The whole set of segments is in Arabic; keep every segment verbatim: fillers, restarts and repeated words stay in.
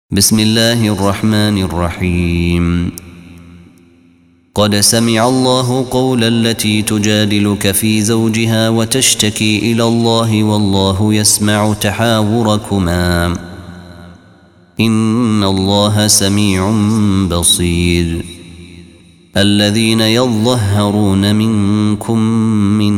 بسم الله الرحمن الرحيم. قد سمع الله قول التي تجادلك في زوجها وتشتكي إلى الله والله يسمع تحاوركما إن الله سميع بصير. الذين يظهرون منكم من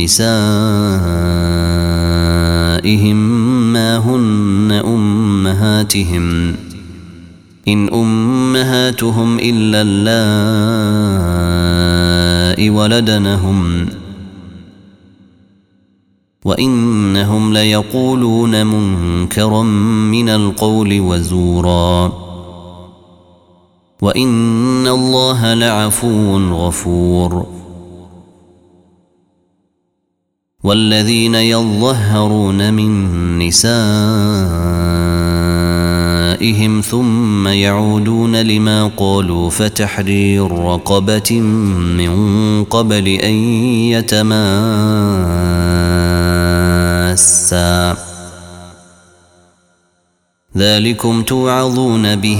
نسائهم ما هن أمهاتهم إن أمهاتهم إلا اللائي ولدنهم وإنهم ليقولون منكرا من القول وزورا وإن الله لعفو غفور. والذين يظهرون من نسائهم ثم يعودون لما قالوا فتحرير رقبة من قبل أن يتماسا ذلكم توعظون به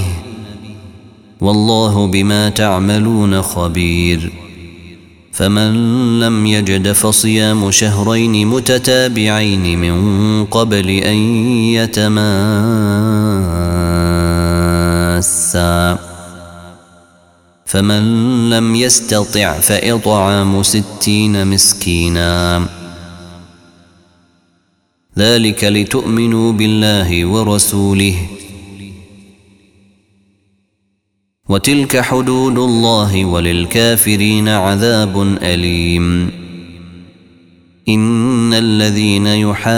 والله بما تعملون خبير. فمن لم يجد فصيام شهرين متتابعين من قبل أن يتماسا فمن لم يستطع فإطعام ستين مسكينا ذلك لتؤمنوا بالله ورسوله وتلك حدود الله وللكافرين عذاب أليم. إن الذين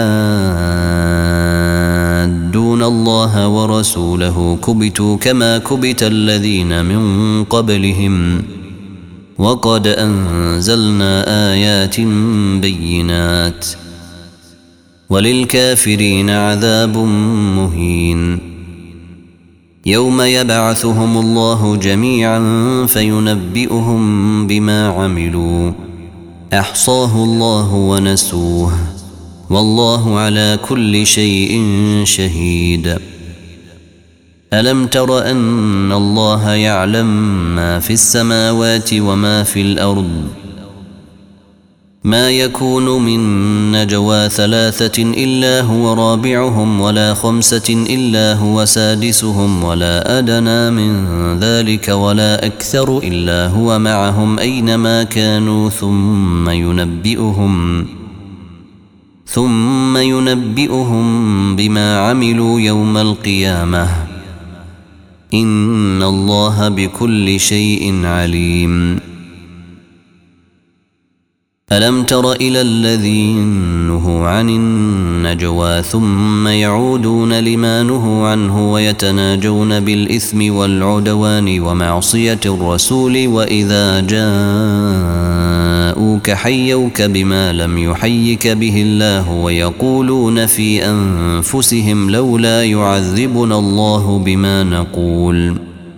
يحادون الله ورسوله كبتوا كما كبت الذين من قبلهم وقد أنزلنا آيات بينات وللكافرين عذاب مهين. يوم يبعثهم الله جميعا فينبئهم بما عملوا أحصاه الله ونسوه والله على كل شيء شهيد. ألم تر أن الله يعلم ما في السماوات وما في الأرض ما يكون من نجوى ثلاثة إلا هو رابعهم ولا خمسة إلا هو سادسهم ولا أدنى من ذلك ولا أكثر إلا هو معهم أينما كانوا ثم ينبئهم ثم ينبئهم بما عملوا يوم القيامة إن الله بكل شيء عليم. ألم تر إلى الذين نهوا عن النجوى ثم يعودون لما نهوا عنه ويتناجون بالإثم والعدوان ومعصية الرسول وإذا جاءوك حيوك بما لم يحيك به الله ويقولون في أنفسهم لولا يعذبنا الله بما نقول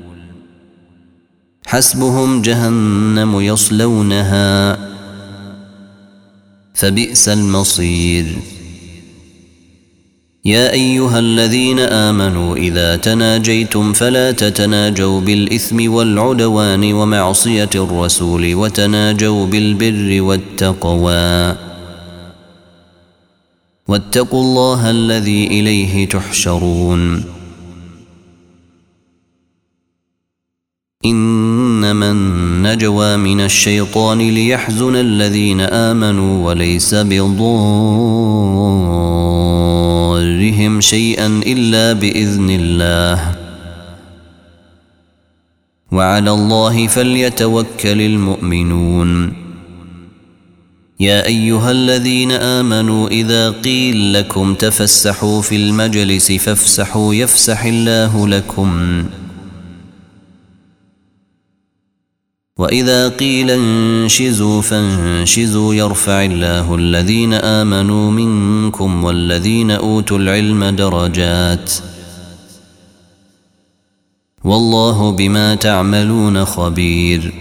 حسبهم جهنم يصلونها فبئس المصير. يا أيها الذين آمنوا إذا تناجيتم فلا تتناجوا بالإثم والعدوان ومعصية الرسول وتناجوا بالبر والتقوى واتقوا الله الذي إليه تحشرون. إنما النجوى من الشيطان ليحزن الذين آمنوا وليس بضارهم شيئا إلا بإذن الله وعلى الله فليتوكل المؤمنون. يا أيها الذين آمنوا إذا قيل لكم تفسحوا في المجلس فافسحوا يفسح الله لكم وإذا قيل انشزوا فانشزوا يرفع الله الذين آمنوا منكم والذين أوتوا العلم درجات والله بما تعملون خبير.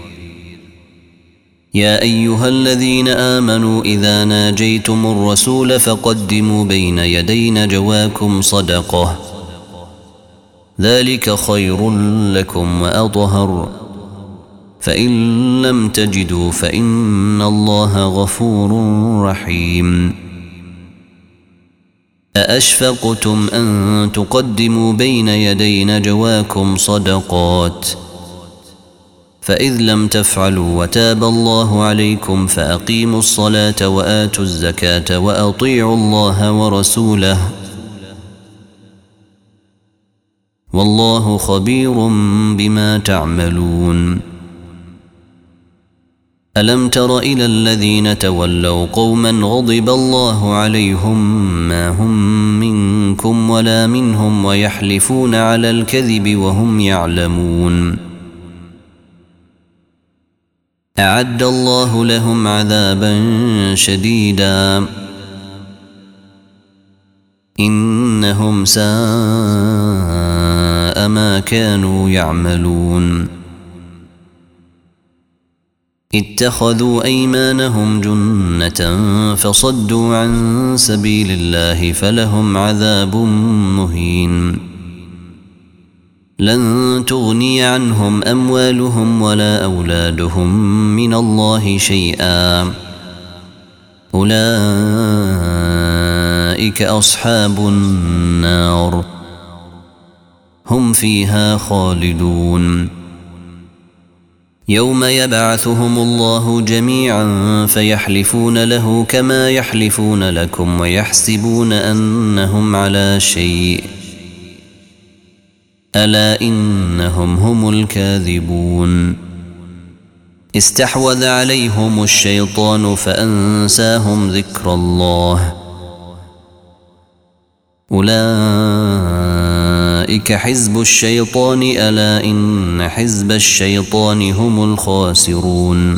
يا أيها الذين آمنوا إذا ناجيتم الرسول فقدموا بين يدي نجواكم صدقة ذلك خير لكم وأطهر، فإن لم تجدوا فإن الله غفور رحيم. أأشفقتم أن تقدموا بين يدي نجواكم صدقات، فإذ لم تفعلوا وتاب الله عليكم فأقيموا الصلاة وآتوا الزكاة وأطيعوا الله ورسوله، والله خبير بما تعملون. ألم تر إلى الذين تولوا قوما غضب الله عليهم ما هم منكم ولا منهم ويحلفون على الكذب وهم يعلمون. أعد الله لهم عذابا شديدا إنهم ساء ما كانوا يعملون. اتخذوا أيمانهم جنة فصدوا عن سبيل الله فلهم عذاب مهين. لن تغني عنهم أموالهم ولا أولادهم من الله شيئا، أولئك أصحاب النار هم فيها خالدون. يوم يبعثهم الله جميعا فيحلفون له كما يحلفون لكم ويحسبون أنهم على شيء، ألا إنهم هم الكاذبون. استحوذ عليهم الشيطان فأنساهم ذكر الله، أولئك حزب الشيطان ألا إن حزب الشيطان هم الخاسرون.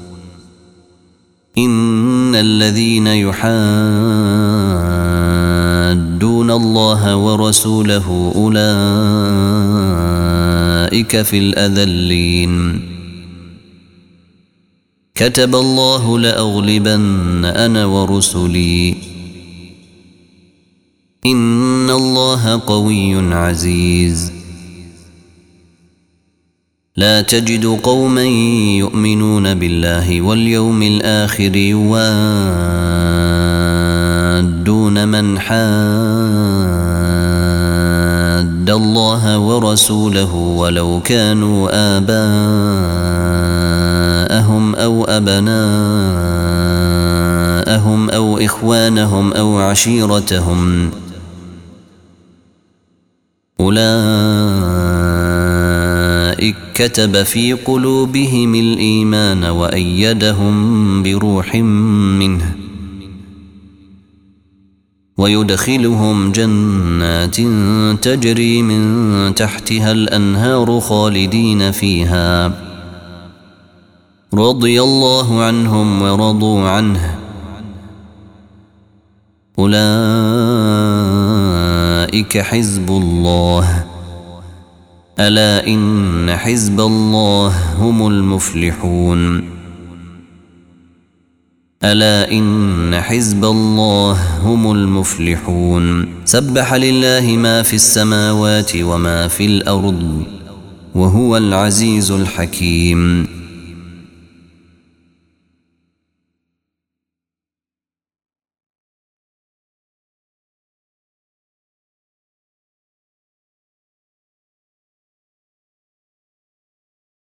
إن الذين يحادون الله ورسوله أولئك في الأذلين. كتب الله لأغلبن أنا ورسلي إن الله قوي عزيز. لا تجد قوما يؤمنون بالله واليوم الآخر يوادون من حاد الله ورسوله ولو كانوا آباءهم أو أبناءهم أو إخوانهم أو عشيرتهم، أولئك كتب في قلوبهم الإيمان وأيدهم بروح منه، ويدخلهم جنات تجري من تحتها الأنهار خالدين فيها، رضي الله عنهم ورضوا عنه، أولئك حزب الله، ألا إن حزب الله هم المفلحون. ألا إن حزب الله هم المفلحون. سبح لله ما في السماوات وما في الأرض وهو العزيز الحكيم.